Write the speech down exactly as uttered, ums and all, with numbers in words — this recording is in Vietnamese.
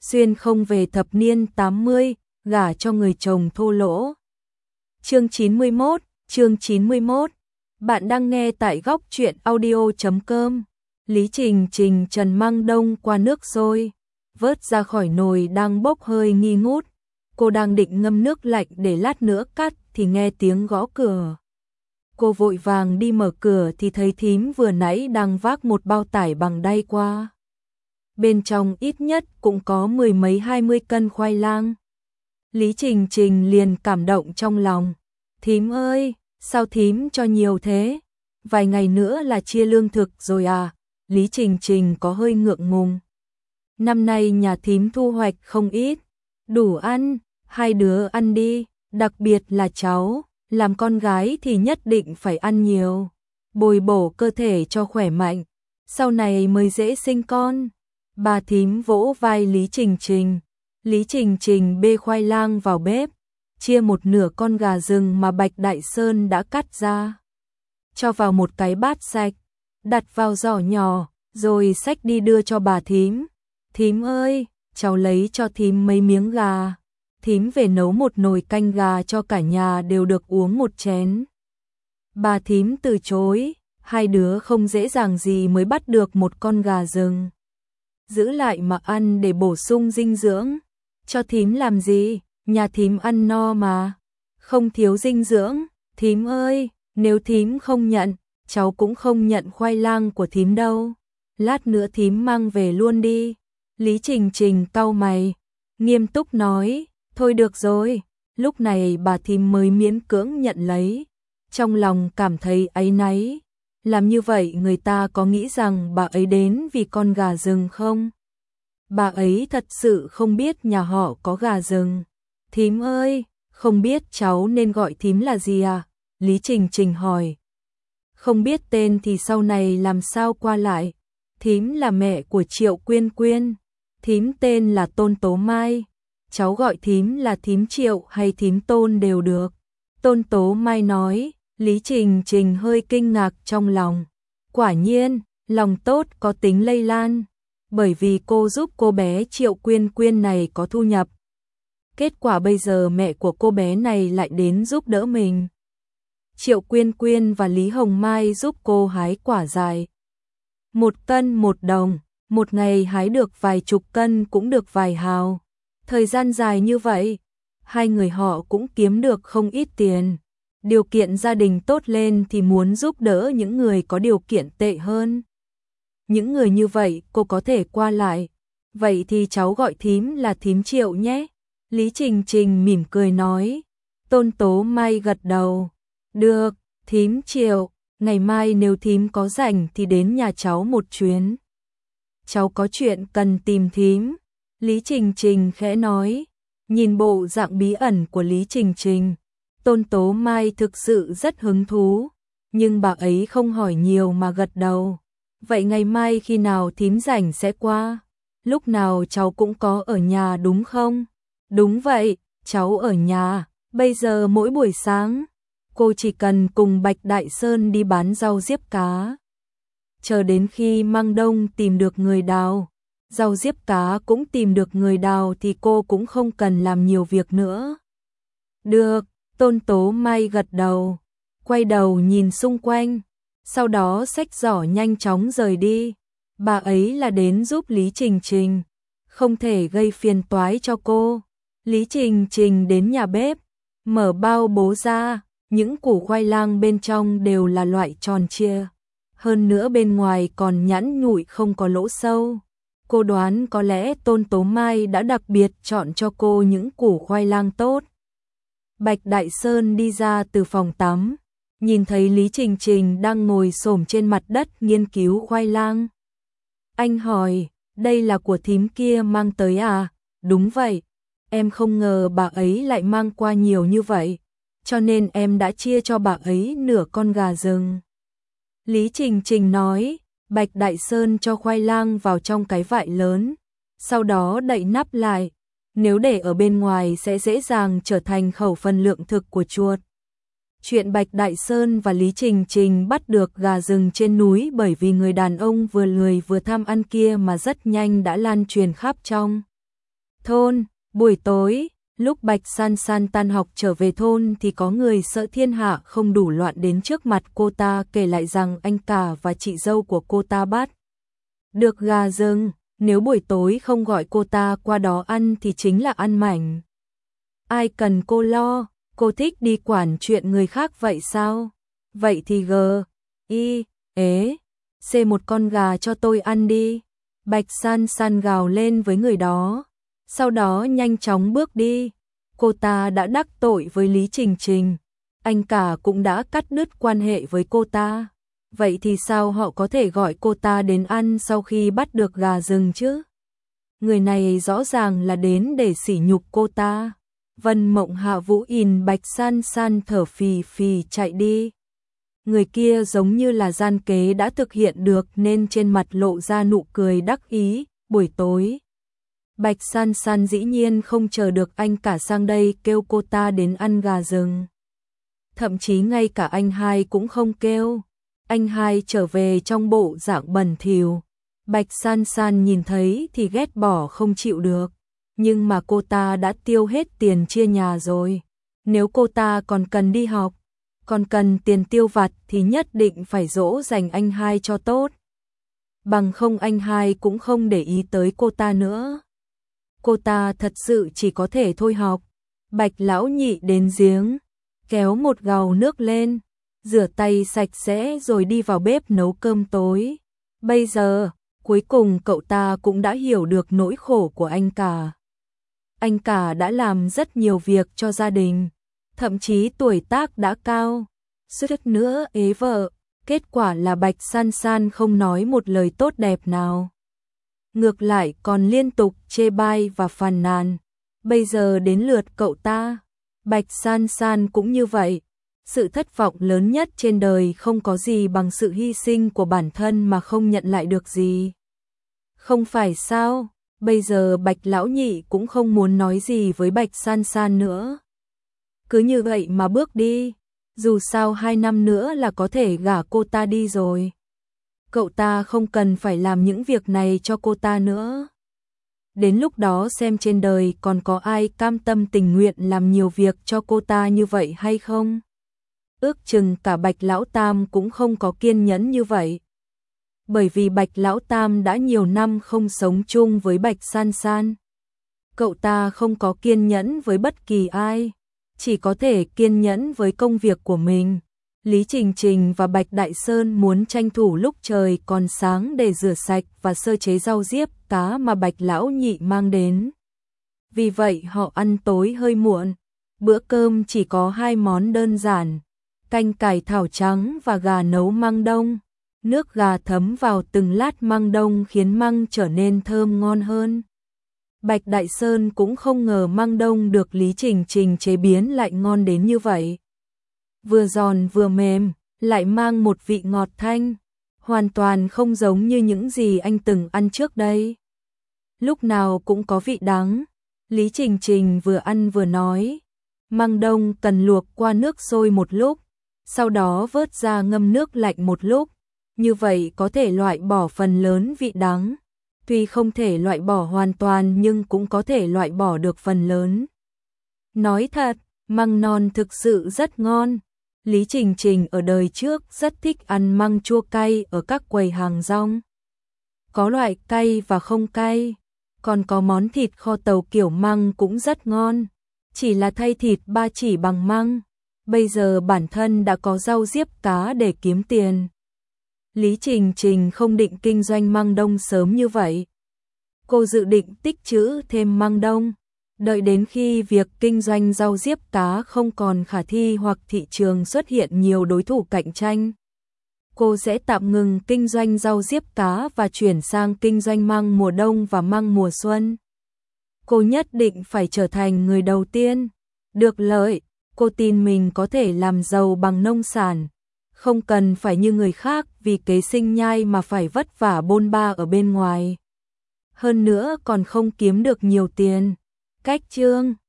xuyên không về thập niên tám mươi, gả cho người chồng thô lỗ. Chương chín mươi mốt, chương chín mươi mốt. Bạn đang nghe tại góc truyện audio chấm com. Lý Trình Trình trần măng đông qua nước sôi, vớt ra khỏi nồi đang bốc hơi nghi ngút. Cô đang định ngâm nước lạnh để lát nữa cắt thì nghe tiếng gõ cửa. Cô vội vàng đi mở cửa thì thấy thím vừa nãy đang vác một bao tải bằng đay qua. Bên trong ít nhất cũng có mười mấy hai mươi cân khoai lang. Lý Trình Trình liền cảm động trong lòng. Thím ơi, sao thím cho nhiều thế? Vài ngày nữa là chia lương thực rồi à? Lý Trình Trình có hơi ngượng ngùng. Năm nay nhà thím thu hoạch không ít. Đủ ăn, hai đứa ăn đi, đặc biệt là cháu, làm con gái thì nhất định phải ăn nhiều. Bồi bổ cơ thể cho khỏe mạnh, sau này mới dễ sinh con. Bà thím vỗ vai Lý Trình Trình. Lý Trình Trình bê khoai lang vào bếp, chia một nửa con gà rừng mà Bạch Đại Sơn đã cắt ra. Cho vào một cái bát sạch, đặt vào giỏ nhỏ, rồi xách đi đưa cho bà thím. Thím ơi, cháu lấy cho thím mấy miếng gà. Thím về nấu một nồi canh gà cho cả nhà đều được uống một chén. Bà thím từ chối, hai đứa không dễ dàng gì mới bắt được một con gà rừng. Giữ lại mà ăn để bổ sung dinh dưỡng. Cho thím làm gì, nhà thím ăn no mà. Không thiếu dinh dưỡng, thím ơi, nếu thím không nhận, cháu cũng không nhận khoai lang của thím đâu. Lát nữa thím mang về luôn đi. Lý Trình Trình cau mày, nghiêm túc nói, thôi được rồi. Lúc này bà thím mới miễn cưỡng nhận lấy, trong lòng cảm thấy áy náy. Làm như vậy người ta có nghĩ rằng bà ấy đến vì con gà rừng không? Bà ấy thật sự không biết nhà họ có gà rừng. Thím ơi, không biết cháu nên gọi thím là gì à? Lý Trình Trình hỏi. Không biết tên thì sau này làm sao qua lại. Thím là mẹ của Triệu Quyên Quyên. Thím tên là Tôn Tố Mai. Cháu gọi thím là thím Triệu hay thím Tôn đều được. Tôn Tố Mai nói. Lý Trình Trình hơi kinh ngạc trong lòng. Quả nhiên, lòng tốt có tính lây lan. Bởi vì cô giúp cô bé Triệu Quyên Quyên này có thu nhập. Kết quả bây giờ mẹ của cô bé này lại đến giúp đỡ mình. Triệu Quyên Quyên và Lý Hồng Mai giúp cô hái quả dại. Một cân một đồng, một ngày hái được vài chục cân cũng được vài hào. Thời gian dài như vậy, hai người họ cũng kiếm được không ít tiền. Điều kiện gia đình tốt lên thì muốn giúp đỡ những người có điều kiện tệ hơn. Những người như vậy cô có thể qua lại. Vậy thì cháu gọi thím là thím Triệu nhé. Lý Trình Trình mỉm cười nói. Tôn Tố Mai gật đầu. Được, thím Triệu, ngày mai nếu thím có rảnh thì đến nhà cháu một chuyến. Cháu có chuyện cần tìm thím. Lý Trình Trình khẽ nói. Nhìn bộ dạng bí ẩn của Lý Trình Trình, Tôn Tố Mai thực sự rất hứng thú, nhưng bà ấy không hỏi nhiều mà gật đầu. Vậy ngày mai khi nào thím rảnh sẽ qua? Lúc nào cháu cũng có ở nhà đúng không? Đúng vậy, cháu ở nhà, bây giờ mỗi buổi sáng, cô chỉ cần cùng Bạch Đại Sơn đi bán rau diếp cá. Chờ đến khi Măng Đông tìm được người đào, rau diếp cá cũng tìm được người đào thì cô cũng không cần làm nhiều việc nữa. Được. Tôn Tố Mai gật đầu, quay đầu nhìn xung quanh, sau đó xách giỏ nhanh chóng rời đi. Bà ấy là đến giúp Lý Trình Trình, không thể gây phiền toái cho cô. Lý Trình Trình đến nhà bếp, mở bao bố ra, những củ khoai lang bên trong đều là loại tròn trịa. Hơn nữa bên ngoài còn nhẵn nhụi không có lỗ sâu. Cô đoán có lẽ Tôn Tố Mai đã đặc biệt chọn cho cô những củ khoai lang tốt. Bạch Đại Sơn đi ra từ phòng tắm, nhìn thấy Lý Trình Trình đang ngồi xổm trên mặt đất nghiên cứu khoai lang. Anh hỏi, đây là của thím kia mang tới à? Đúng vậy, em không ngờ bà ấy lại mang qua nhiều như vậy, cho nên em đã chia cho bà ấy nửa con gà rừng. Lý Trình Trình nói, Bạch Đại Sơn cho khoai lang vào trong cái vại lớn, sau đó đậy nắp lại. Nếu để ở bên ngoài sẽ dễ dàng trở thành khẩu phần lượng thực của chuột. Chuyện Bạch Đại Sơn và Lý Trình Trình bắt được gà rừng trên núi bởi vì người đàn ông vừa lười vừa tham ăn kia mà rất nhanh đã lan truyền khắp trong Thôn, buổi tối, lúc Bạch San San tan học trở về thôn thì có người sợ thiên hạ không đủ loạn đến trước mặt cô ta kể lại rằng anh cả và chị dâu của cô ta bắt được gà rừng, nếu buổi tối không gọi cô ta qua đó ăn thì chính là ăn mảnh. Ai cần cô lo, cô thích đi quản chuyện người khác vậy sao? Vậy thì gờ, y, ế, xê một con gà cho tôi ăn đi. Bạch San San gào lên với người đó, sau đó nhanh chóng bước đi. Cô ta đã đắc tội với Lý Trình Trình, anh cả cũng đã cắt đứt quan hệ với cô ta. Vậy thì sao họ có thể gọi cô ta đến ăn sau khi bắt được gà rừng chứ? Người này rõ ràng là đến để sỉ nhục cô ta. Vân Mộng Hạ Vũ nhìn Bạch San San thở phì phì chạy đi. Người kia giống như là gian kế đã thực hiện được nên trên mặt lộ ra nụ cười đắc ý. Buổi tối, Bạch San San dĩ nhiên không chờ được anh cả sang đây kêu cô ta đến ăn gà rừng. Thậm chí ngay cả anh hai cũng không kêu. Anh hai trở về trong bộ dạng bẩn thỉu. Bạch San San nhìn thấy thì ghét bỏ không chịu được. Nhưng mà cô ta đã tiêu hết tiền chia nhà rồi. Nếu cô ta còn cần đi học, còn cần tiền tiêu vặt thì nhất định phải dỗ dành anh hai cho tốt. Bằng không anh hai cũng không để ý tới cô ta nữa. Cô ta thật sự chỉ có thể thôi học. Bạch lão nhị đến giếng, kéo một gầu nước lên, rửa tay sạch sẽ rồi đi vào bếp nấu cơm tối. Bây giờ, cuối cùng cậu ta cũng đã hiểu được nỗi khổ của anh cả. Anh cả đã làm rất nhiều việc cho gia đình, thậm chí tuổi tác đã cao, suýt nữa ế vợ, kết quả là Bạch San San không nói một lời tốt đẹp nào. Ngược lại còn liên tục chê bai và phàn nàn. Bây giờ đến lượt cậu ta, Bạch San San cũng như vậy. Sự thất vọng lớn nhất trên đời không có gì bằng sự hy sinh của bản thân mà không nhận lại được gì. Không phải sao? Bây giờ Bạch lão nhị cũng không muốn nói gì với Bạch San San nữa. Cứ như vậy mà bước đi, dù sao hai năm nữa là có thể gả cô ta đi rồi. Cậu ta không cần phải làm những việc này cho cô ta nữa. Đến lúc đó xem trên đời còn có ai cam tâm tình nguyện làm nhiều việc cho cô ta như vậy hay không? Ước chừng cả Bạch Lão Tam cũng không có kiên nhẫn như vậy. Bởi vì Bạch Lão Tam đã nhiều năm không sống chung với Bạch San San. Cậu ta không có kiên nhẫn với bất kỳ ai, chỉ có thể kiên nhẫn với công việc của mình. Lý Trình Trình và Bạch Đại Sơn muốn tranh thủ lúc trời còn sáng để rửa sạch và sơ chế rau diếp cá mà Bạch Lão Nhị mang đến. Vì vậy họ ăn tối hơi muộn. Bữa cơm chỉ có hai món đơn giản, canh cải thảo trắng và gà nấu măng đông. Nước gà thấm vào từng lát măng đông khiến măng trở nên thơm ngon hơn. Bạch Đại Sơn cũng không ngờ măng đông được Lý Trình Trình chế biến lại ngon đến như vậy. Vừa giòn vừa mềm, lại mang một vị ngọt thanh, hoàn toàn không giống như những gì anh từng ăn trước đây. Lúc nào cũng có vị đắng. Lý Trình Trình vừa ăn vừa nói, măng đông cần luộc qua nước sôi một lúc, sau đó vớt ra ngâm nước lạnh một lúc, như vậy có thể loại bỏ phần lớn vị đắng. Tuy không thể loại bỏ hoàn toàn nhưng cũng có thể loại bỏ được phần lớn. Nói thật, măng non thực sự rất ngon. Lý Trình Trình ở đời trước rất thích ăn măng chua cay ở các quầy hàng rong. Có loại cay và không cay, còn có món thịt kho tàu kiểu măng cũng rất ngon, chỉ là thay thịt ba chỉ bằng măng. Bây giờ bản thân đã có rau diếp cá để kiếm tiền. Lý Trình Trình không định kinh doanh măng đông sớm như vậy. Cô dự định tích trữ thêm măng đông, đợi đến khi việc kinh doanh rau diếp cá không còn khả thi hoặc thị trường xuất hiện nhiều đối thủ cạnh tranh. Cô sẽ tạm ngừng kinh doanh rau diếp cá và chuyển sang kinh doanh măng mùa đông và măng mùa xuân. Cô nhất định phải trở thành người đầu tiên được lợi. Cô tin mình có thể làm giàu bằng nông sản, không cần phải như người khác vì kế sinh nhai mà phải vất vả bôn ba ở bên ngoài. Hơn nữa còn không kiếm được nhiều tiền. Cách chương